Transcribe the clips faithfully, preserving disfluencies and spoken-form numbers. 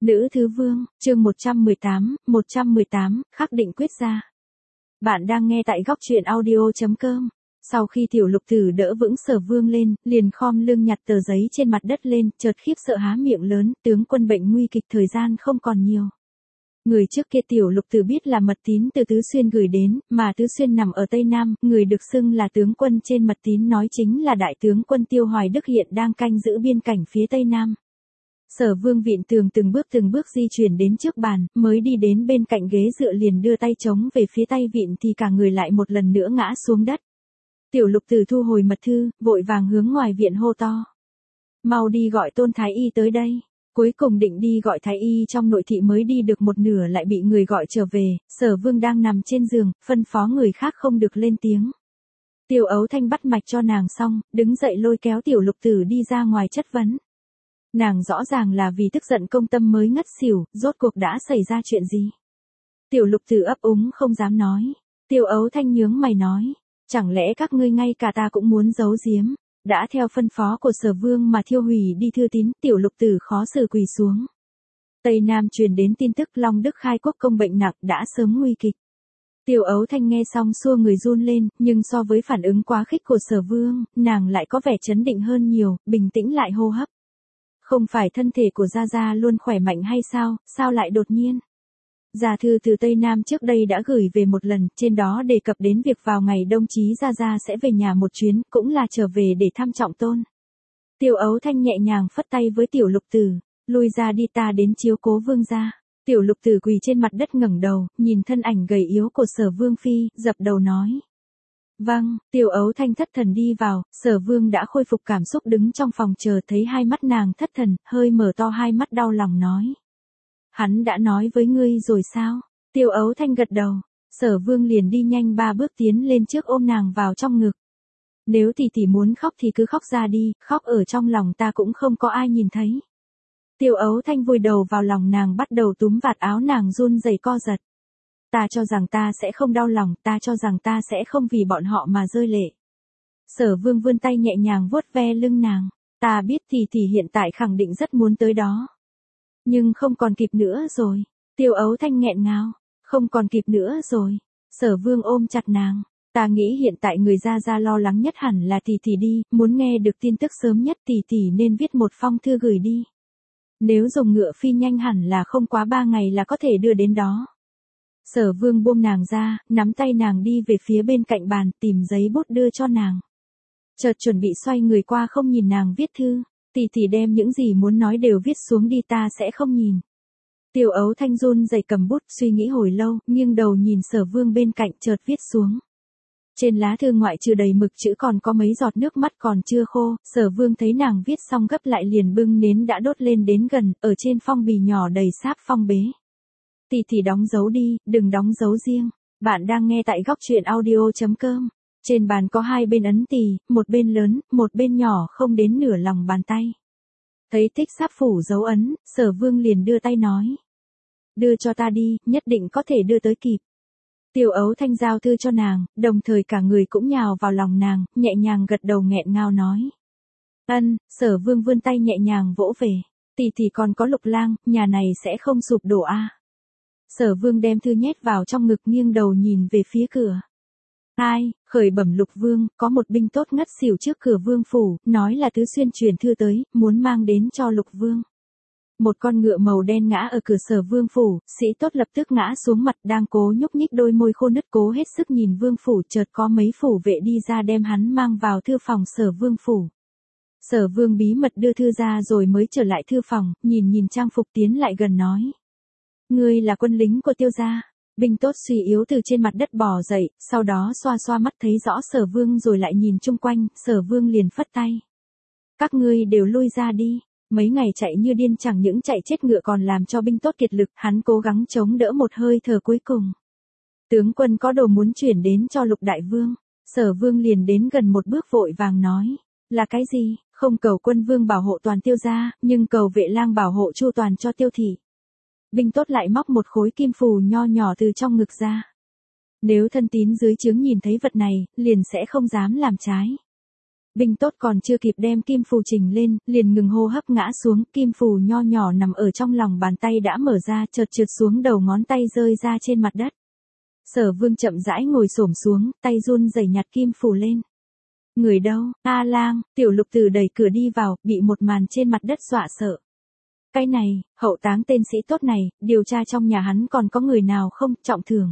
Nữ Thứ Vương, chương một trăm mười tám, một trăm mười tám, khắc định quyết ra. Bạn đang nghe tại góc truyện audio chấm com. Sau khi Tiểu Lục Tử đỡ vững Sở Vương lên, liền khom lưng nhặt tờ giấy trên mặt đất lên, chợt khiếp sợ há miệng lớn, tướng quân bệnh nguy kịch, thời gian không còn nhiều. Người trước kia Tiểu Lục Tử biết là mật tín từ Tứ Xuyên gửi đến, mà Tứ Xuyên nằm ở Tây Nam, người được xưng là tướng quân trên mật tín nói chính là đại tướng quân Tiêu Hoài Đức hiện đang canh giữ biên cảnh phía Tây Nam. Sở Vương vịn tường từng bước từng bước di chuyển đến trước bàn, mới đi đến bên cạnh ghế dựa liền đưa tay chống về phía tay vịn thì cả người lại một lần nữa ngã xuống đất. Tiểu Lục Tử thu hồi mật thư, vội vàng hướng ngoài viện hô to. Mau đi gọi Tôn Thái Y tới đây. Cuối cùng định đi gọi Thái Y trong nội thị mới đi được một nửa lại bị người gọi trở về, Sở Vương đang nằm trên giường, phân phó người khác không được lên tiếng. Tiêu Ấu Thanh bắt mạch cho nàng xong, đứng dậy lôi kéo Tiểu Lục Tử đi ra ngoài chất vấn. Nàng rõ ràng là vì tức giận công tâm mới ngất xỉu, rốt cuộc đã xảy ra chuyện gì? Tiểu Lục Tử ấp úng không dám nói. Tiêu Ấu Thanh nhướng mày nói, chẳng lẽ các ngươi ngay cả ta cũng muốn giấu giếm? Đã theo phân phó của Sở Vương mà thiêu hủy đi thư tín, Tiểu Lục Tử khó xử quỳ xuống. Tây Nam truyền đến tin tức Long Đức khai quốc công bệnh nặng đã sớm nguy kịch. Tiêu Ấu Thanh nghe xong xua người run lên, nhưng so với phản ứng quá khích của Sở Vương, nàng lại có vẻ chấn định hơn nhiều, bình tĩnh lại hô hấp. Không phải thân thể của Gia Gia luôn khỏe mạnh hay sao, sao lại đột nhiên? Gia thư từ Tây Nam trước đây đã gửi về một lần, trên đó đề cập đến việc vào ngày đông chí Gia Gia sẽ về nhà một chuyến, cũng là trở về để thăm trọng tôn. Tiêu Ấu Thanh nhẹ nhàng phất tay với Tiểu Lục Tử, lui ra đi ta đến chiếu cố Vương gia. Tiểu Lục Tử quỳ trên mặt đất ngẩng đầu, nhìn thân ảnh gầy yếu của Sở Vương phi, dập đầu nói. Vâng, Tiểu Ấu Thanh thất thần đi vào, Sở Vương đã khôi phục cảm xúc đứng trong phòng chờ thấy hai mắt nàng thất thần, hơi mở to hai mắt đau lòng nói. Hắn đã nói với ngươi rồi sao? Tiểu Ấu Thanh gật đầu, Sở Vương liền đi nhanh ba bước tiến lên trước ôm nàng vào trong ngực. Nếu tỷ tỷ muốn khóc thì cứ khóc ra đi, khóc ở trong lòng ta cũng không có ai nhìn thấy. Tiểu Ấu Thanh vùi đầu vào lòng nàng bắt đầu túm vạt áo nàng run rẩy co giật. Ta cho rằng ta sẽ không đau lòng, ta cho rằng ta sẽ không vì bọn họ mà rơi lệ. Sở Vương vươn tay nhẹ nhàng vuốt ve lưng nàng, ta biết tỷ tỷ hiện tại khẳng định rất muốn tới đó. Nhưng không còn kịp nữa rồi. Tiêu Ấu Thanh nghẹn ngào, không còn kịp nữa rồi. Sở Vương ôm chặt nàng, ta nghĩ hiện tại người Gia Gia lo lắng nhất hẳn là tỷ tỷ đi, muốn nghe được tin tức sớm nhất tỷ tỷ nên viết một phong thư gửi đi. Nếu dùng ngựa phi nhanh hẳn là không quá ba ngày là có thể đưa đến đó. Sở Vương buông nàng ra, nắm tay nàng đi về phía bên cạnh bàn, tìm giấy bút đưa cho nàng. Chợt chuẩn bị xoay người qua không nhìn nàng viết thư, tỷ tỷ đem những gì muốn nói đều viết xuống đi ta sẽ không nhìn. Tiểu Ấu Thanh run rẩy cầm bút suy nghĩ hồi lâu, nghiêng đầu nhìn Sở Vương bên cạnh chợt viết xuống. Trên lá thư ngoại trừ đầy mực chữ còn có mấy giọt nước mắt còn chưa khô, Sở Vương thấy nàng viết xong gấp lại liền bưng nến đã đốt lên đến gần, ở trên phong bì nhỏ đầy sáp phong bế. Tỷ tỷ đóng dấu đi, đừng đóng dấu riêng. Bạn đang nghe tại góc truyện audio chấm com. Trên bàn có hai bên ấn tỳ, một bên lớn, một bên nhỏ không đến nửa lòng bàn tay. Thấy tích sáp phủ dấu ấn, Sở Vương liền đưa tay nói. Đưa cho ta đi, nhất định có thể đưa tới kịp. Tiểu Ấu Thanh giao thư cho nàng, đồng thời cả người cũng nhào vào lòng nàng, nhẹ nhàng gật đầu nghẹn ngào nói. Ân, Sở Vương vươn tay nhẹ nhàng vỗ về. Tỷ tỷ còn có Lục Lang, nhà này sẽ không sụp đổ a. À. Sở Vương đem thư nhét vào trong ngực nghiêng đầu nhìn về phía cửa. Ai, khởi bẩm Lục Vương, có một binh tốt ngất xỉu trước cửa Vương phủ, nói là Tứ Xuyên truyền thư tới, muốn mang đến cho Lục Vương. Một con ngựa màu đen ngã ở cửa Sở Vương phủ, sĩ tốt lập tức ngã xuống mặt đang cố nhúc nhích đôi môi khô nứt cố hết sức nhìn Vương phủ chợt có mấy phủ vệ đi ra đem hắn mang vào thư phòng Sở Vương phủ. Sở Vương bí mật đưa thư ra rồi mới trở lại thư phòng, nhìn nhìn trang phục tiến lại gần nói. Ngươi là quân lính của Tiêu gia. Binh tốt suy yếu từ trên mặt đất bò dậy, sau đó xoa xoa mắt thấy rõ Sở Vương rồi lại nhìn chung quanh, Sở Vương liền phất tay. Các ngươi đều lui ra đi, mấy ngày chạy như điên chẳng những chạy chết ngựa còn làm cho binh tốt kiệt lực, hắn cố gắng chống đỡ một hơi thở cuối cùng. Tướng quân có đồ muốn chuyển đến cho Lục Đại Vương, Sở Vương liền đến gần một bước vội vàng nói, là cái gì, không cầu quân vương bảo hộ toàn Tiêu gia, nhưng cầu Vệ Lang bảo hộ chu toàn cho Tiêu thị. Binh tốt lại móc một khối kim phù nho nhỏ từ trong ngực ra. Nếu thân tín dưới trướng nhìn thấy vật này, liền sẽ không dám làm trái. Binh tốt còn chưa kịp đem kim phù trình lên, liền ngừng hô hấp ngã xuống, kim phù nho nhỏ nằm ở trong lòng bàn tay đã mở ra, chợt trượt xuống đầu ngón tay rơi ra trên mặt đất. Sở Vương chậm rãi ngồi xổm xuống, tay run rẩy nhặt kim phù lên. Người đâu? A Lang, Tiểu Lục Tử đẩy cửa đi vào, bị một màn trên mặt đất dọa sợ. Cái này, hậu táng tên sĩ tốt này, điều tra trong nhà hắn còn có người nào không, trọng thương.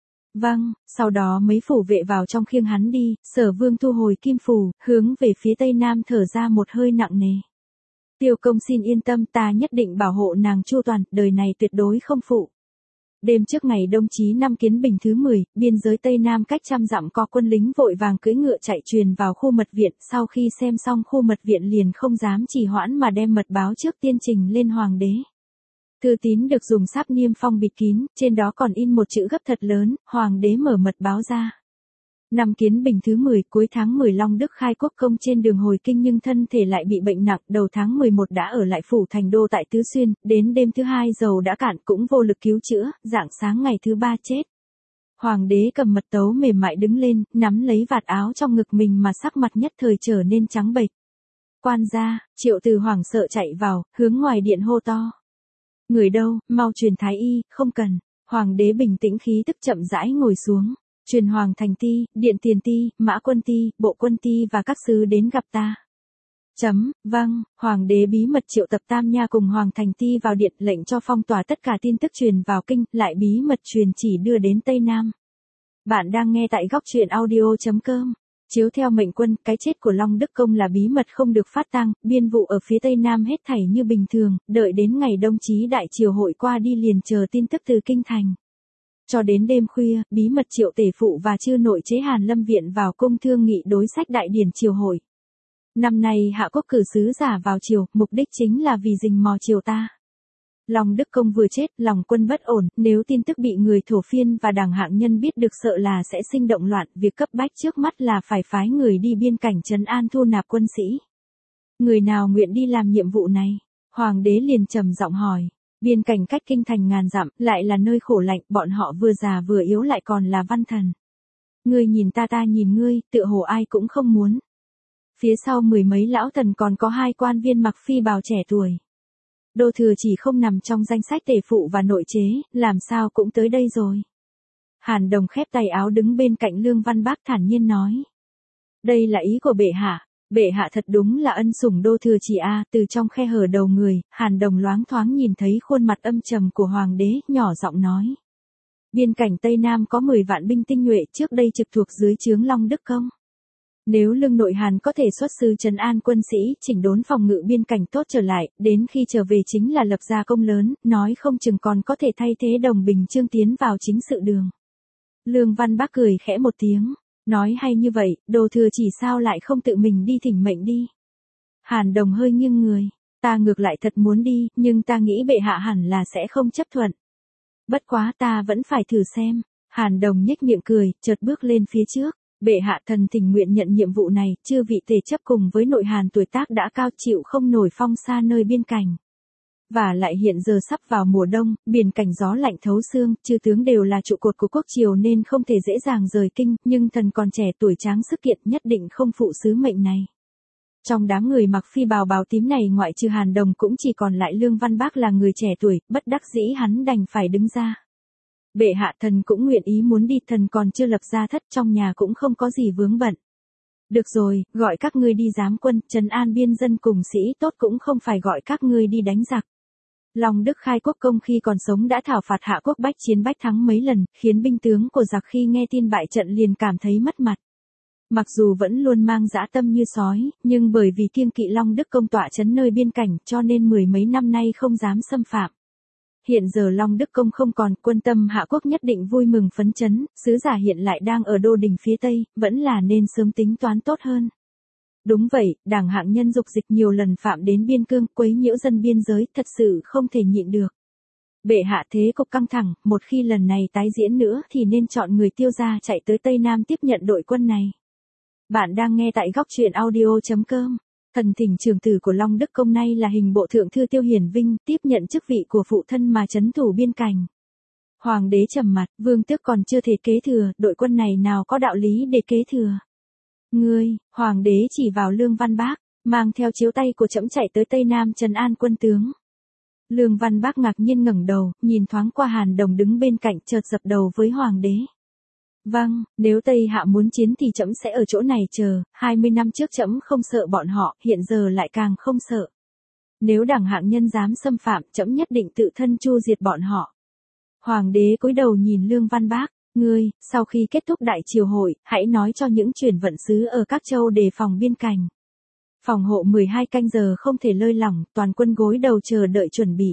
Vâng, sau đó mấy phủ vệ vào trong khiêng hắn đi, Sở Vương thu hồi kim phù, hướng về phía tây nam thở ra một hơi nặng nề. Tiêu công xin yên tâm, ta nhất định bảo hộ nàng chu toàn, đời này tuyệt đối không phụ. Đêm trước ngày đông chí năm Kiến Bình thứ mười, biên giới tây nam cách trăm dặm có quân lính vội vàng cưỡi ngựa chạy truyền vào khu mật viện, sau khi xem xong khu mật viện liền không dám trì hoãn mà đem mật báo trước tiên trình lên hoàng đế. Thư tín được dùng sáp niêm phong bịt kín, trên đó còn in một chữ gấp thật lớn, hoàng đế mở mật báo ra. Năm Kiến Bình thứ mười, cuối tháng mười Long Đức khai quốc công trên đường hồi kinh nhưng thân thể lại bị bệnh nặng, đầu tháng mười một đã ở lại phủ thành đô tại Tứ Xuyên, đến đêm thứ hai dầu đã cạn cũng vô lực cứu chữa, rạng sáng ngày thứ ba chết. Hoàng đế cầm mật tấu mềm mại đứng lên, nắm lấy vạt áo trong ngực mình mà sắc mặt nhất thời trở nên trắng bệch. Quan gia, Triệu Từ hoảng sợ chạy vào, hướng ngoài điện hô to. Người đâu, mau truyền thái y, không cần. Hoàng đế bình tĩnh khí tức chậm rãi ngồi xuống. Truyền Hoàng Thành Ti, Điện Tiền Ti, Mã Quân Ti, Bộ Quân Ti và các sứ đến gặp ta. Chấm, vâng, Hoàng đế bí mật triệu tập Tam Nha cùng Hoàng Thành Ti vào điện, lệnh cho phong tỏa tất cả tin tức truyền vào kinh, lại bí mật truyền chỉ đưa đến Tây Nam. Bạn đang nghe tại góc truyện audio chấm com. Chiếu theo mệnh quân, cái chết của Long Đức Công là bí mật không được phát tang, biên vụ ở phía Tây Nam hết thảy như bình thường, đợi đến ngày đông chí đại triều hội qua đi liền chờ tin tức từ kinh thành. Cho đến đêm khuya, bí mật triệu tể phụ và chư nội chế Hàn Lâm Viện vào cung thương nghị đối sách đại điển triều hội. Năm nay Hạ Quốc cử sứ giả vào triều, mục đích chính là vì rình mò triều ta. Long Đức Công vừa chết, lòng quân bất ổn, nếu tin tức bị người thổ phiên và đảng hạng nhân biết được sợ là sẽ sinh động loạn, việc cấp bách trước mắt là phải phái người đi biên cảnh trấn an thu nạp quân sĩ. Người nào nguyện đi làm nhiệm vụ này? Hoàng đế liền trầm giọng hỏi. Biên cảnh cách kinh thành ngàn dặm, lại là nơi khổ lạnh, bọn họ vừa già vừa yếu lại còn là văn thần. Ngươi nhìn ta ta nhìn ngươi, tựa hồ ai cũng không muốn. Phía sau mười mấy lão thần còn có hai quan viên mặc phi bào trẻ tuổi. Đô thừa chỉ không nằm trong danh sách tể phụ và nội chế, làm sao cũng tới đây rồi. Hàn Đồng khép tay áo đứng bên cạnh Lương Văn Bác thản nhiên nói. Đây là ý của bệ hạ. Bệ hạ thật đúng là ân sủng đô thừa chỉ a. Từ trong khe hở đầu người, Hàn Đồng loáng thoáng nhìn thấy khuôn mặt âm trầm của hoàng đế, nhỏ giọng nói. Biên cảnh Tây Nam có mười vạn binh tinh nhuệ trước đây trực thuộc dưới trướng Long Đức Công. Nếu Lương Nội Hàn có thể xuất sư trấn an quân sĩ, chỉnh đốn phòng ngự biên cảnh tốt trở lại, đến khi trở về chính là lập ra công lớn, nói không chừng còn có thể thay thế Đồng Bình Chương tiến vào chính sự đường. Lương Văn Bác cười khẽ một tiếng. Nói hay như vậy, Đô thừa chỉ sao lại không tự mình đi thỉnh mệnh đi. Hàn Đồng hơi nghiêng người. Ta ngược lại thật muốn đi, nhưng ta nghĩ bệ hạ hẳn là sẽ không chấp thuận. Bất quá ta vẫn phải thử xem. Hàn Đồng nhếch miệng cười, chợt bước lên phía trước. Bệ hạ thần tình nguyện nhận nhiệm vụ này, chư vị tề chấp cùng với nội Hàn tuổi tác đã cao chịu không nổi phong xa nơi biên cảnh. Và lại hiện giờ sắp vào mùa đông, biển cảnh gió lạnh thấu xương, chư tướng đều là trụ cột của quốc triều nên không thể dễ dàng rời kinh, nhưng thần còn trẻ tuổi tráng sức kiện nhất định không phụ sứ mệnh này. Trong đám người mặc phi bào bào tím này ngoại trừ Hàn Đồng cũng chỉ còn lại Lương Văn Bác là người trẻ tuổi, bất đắc dĩ hắn đành phải đứng ra. Bệ hạ thần cũng nguyện ý muốn đi, thần còn chưa lập gia thất, trong nhà cũng không có gì vướng bận. Được rồi, gọi các ngươi đi giám quân, trấn an biên dân cùng sĩ tốt cũng không phải gọi các ngươi đi đánh giặc. Long Đức khai quốc công khi còn sống đã thảo phạt Hạ Quốc bách chiến bách thắng mấy lần, khiến binh tướng của giặc khi nghe tin bại trận liền cảm thấy mất mặt. Mặc dù vẫn luôn mang dã tâm như sói, nhưng bởi vì kiêng kỵ Long Đức công tọa trấn nơi biên cảnh cho nên mười mấy năm nay không dám xâm phạm. Hiện giờ Long Đức công không còn, quân tâm Hạ Quốc nhất định vui mừng phấn chấn, sứ giả hiện lại đang ở đô đình phía Tây, vẫn là nên sớm tính toán tốt hơn. Đúng vậy, đảng hạng nhân dục dịch nhiều lần phạm đến biên cương, quấy nhiễu dân biên giới, thật sự không thể nhịn được. Bệ hạ thế cục căng thẳng, một khi lần này tái diễn nữa thì nên chọn người Tiêu gia chạy tới Tây Nam tiếp nhận đội quân này. Bạn đang nghe tại góc truyện audio chấm com. Thần thỉnh trưởng tử của Long Đức công nay là hình bộ thượng thư Tiêu Hiển Vinh, tiếp nhận chức vị của phụ thân mà trấn thủ biên cảnh. Hoàng đế trầm mặt, vương tước còn chưa thể kế thừa, đội quân này nào có đạo lý để kế thừa. Ngươi, hoàng đế chỉ vào Lương Văn Bác, mang theo chiếu tay của trẫm chạy tới Tây Nam trấn an quân tướng. Lương Văn Bác ngạc nhiên ngẩng đầu, nhìn thoáng qua Hàn Đồng đứng bên cạnh chợt dập đầu với hoàng đế. Vâng, nếu Tây Hạ muốn chiến thì trẫm sẽ ở chỗ này chờ, hai mươi năm trước trẫm không sợ bọn họ, hiện giờ lại càng không sợ. Nếu đảng hạng nhân dám xâm phạm, trẫm nhất định tự thân chu diệt bọn họ. Hoàng đế cúi đầu nhìn Lương Văn Bác, ngươi, sau khi kết thúc đại triều hội, hãy nói cho những chuyển vận sứ ở các châu đề phòng biên cảnh. Phòng hộ mười hai canh giờ không thể lơi lỏng, toàn quân gối đầu chờ đợi chuẩn bị.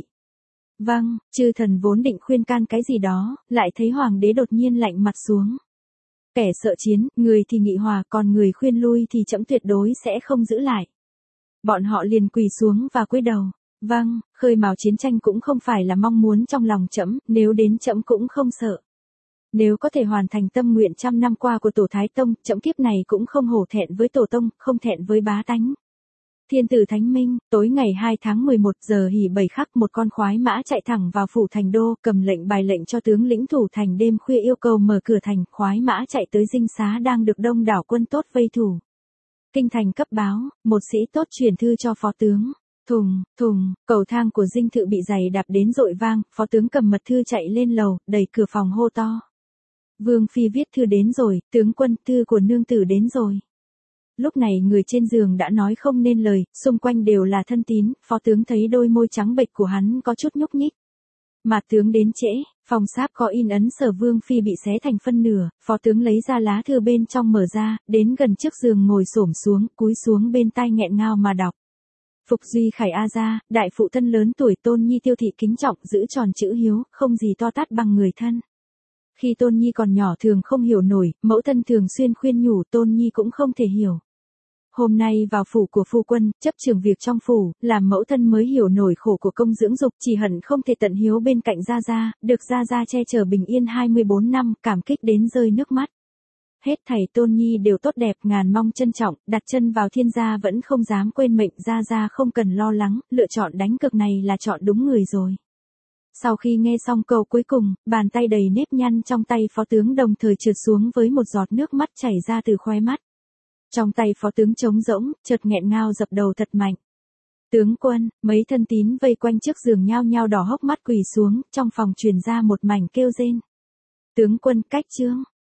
Vâng, chư thần vốn định khuyên can cái gì đó, lại thấy hoàng đế đột nhiên lạnh mặt xuống. Kẻ sợ chiến, người thì nghị hòa, còn người khuyên lui thì trẫm tuyệt đối sẽ không giữ lại. Bọn họ liền quỳ xuống và cúi đầu. Vâng, khơi mào chiến tranh cũng không phải là mong muốn trong lòng trẫm, nếu đến trẫm cũng không sợ. Nếu có thể hoàn thành tâm nguyện trăm năm qua của Tổ Thái Tông, trẫm kiếp này cũng không hổ thẹn với Tổ Tông, không thẹn với bá tánh. Thiên tử Thánh Minh, tối ngày hai tháng mười một giờ hỉ bảy khắc một con khoái mã chạy thẳng vào phủ thành đô, cầm lệnh bài lệnh cho tướng lĩnh thủ thành đêm khuya yêu cầu mở cửa thành, khoái mã chạy tới dinh xá đang được đông đảo quân tốt vây thủ. Kinh thành cấp báo, một sĩ tốt truyền thư cho phó tướng. Thùng, thùng, cầu thang của dinh thự bị giày đạp đến dội vang, phó tướng cầm mật thư chạy lên lầu, đẩy cửa phòng hô to. Vương phi viết thư đến rồi, tướng quân, thư của nương tử đến rồi. Lúc này người trên giường đã nói không nên lời, xung quanh đều là thân tín, phó tướng thấy đôi môi trắng bệch của hắn có chút nhúc nhích. Mà tướng đến trễ, phòng sáp có in ấn Sở Vương phi bị xé thành phân nửa, phó tướng lấy ra lá thư bên trong mở ra, đến gần trước giường ngồi xổm xuống, cúi xuống bên tai nghẹn ngào mà đọc. Phục Duy Khải A gia, đại phụ thân lớn tuổi Tôn Nhi Tiêu thị kính trọng giữ tròn chữ hiếu, không gì to tát bằng người thân. Khi Tôn Nhi còn nhỏ thường không hiểu nổi, mẫu thân thường xuyên khuyên nhủ Tôn Nhi cũng không thể hiểu. Hôm nay vào phủ của phu quân, chấp trường việc trong phủ, làm mẫu thân mới hiểu nổi khổ của công dưỡng dục, chỉ hận không thể tận hiếu bên cạnh Gia Gia, được Gia Gia che chở bình yên hai mươi bốn năm, cảm kích đến rơi nước mắt. Hết thảy Tôn Nhi đều tốt đẹp, ngàn mong trân trọng, đặt chân vào thiên gia vẫn không dám quên mệnh, Gia Gia không cần lo lắng, lựa chọn đánh cược này là chọn đúng người rồi. Sau khi nghe xong câu cuối cùng, bàn tay đầy nếp nhăn trong tay phó tướng đồng thời trượt xuống với một giọt nước mắt chảy ra từ khóe mắt. Trong tay phó tướng trống rỗng, chợt nghẹn ngào dập đầu thật mạnh. Tướng quân, mấy thân tín vây quanh trước giường nhao nhao đỏ hốc mắt quỳ xuống, trong phòng truyền ra một mảnh kêu rên. Tướng quân, cách chương.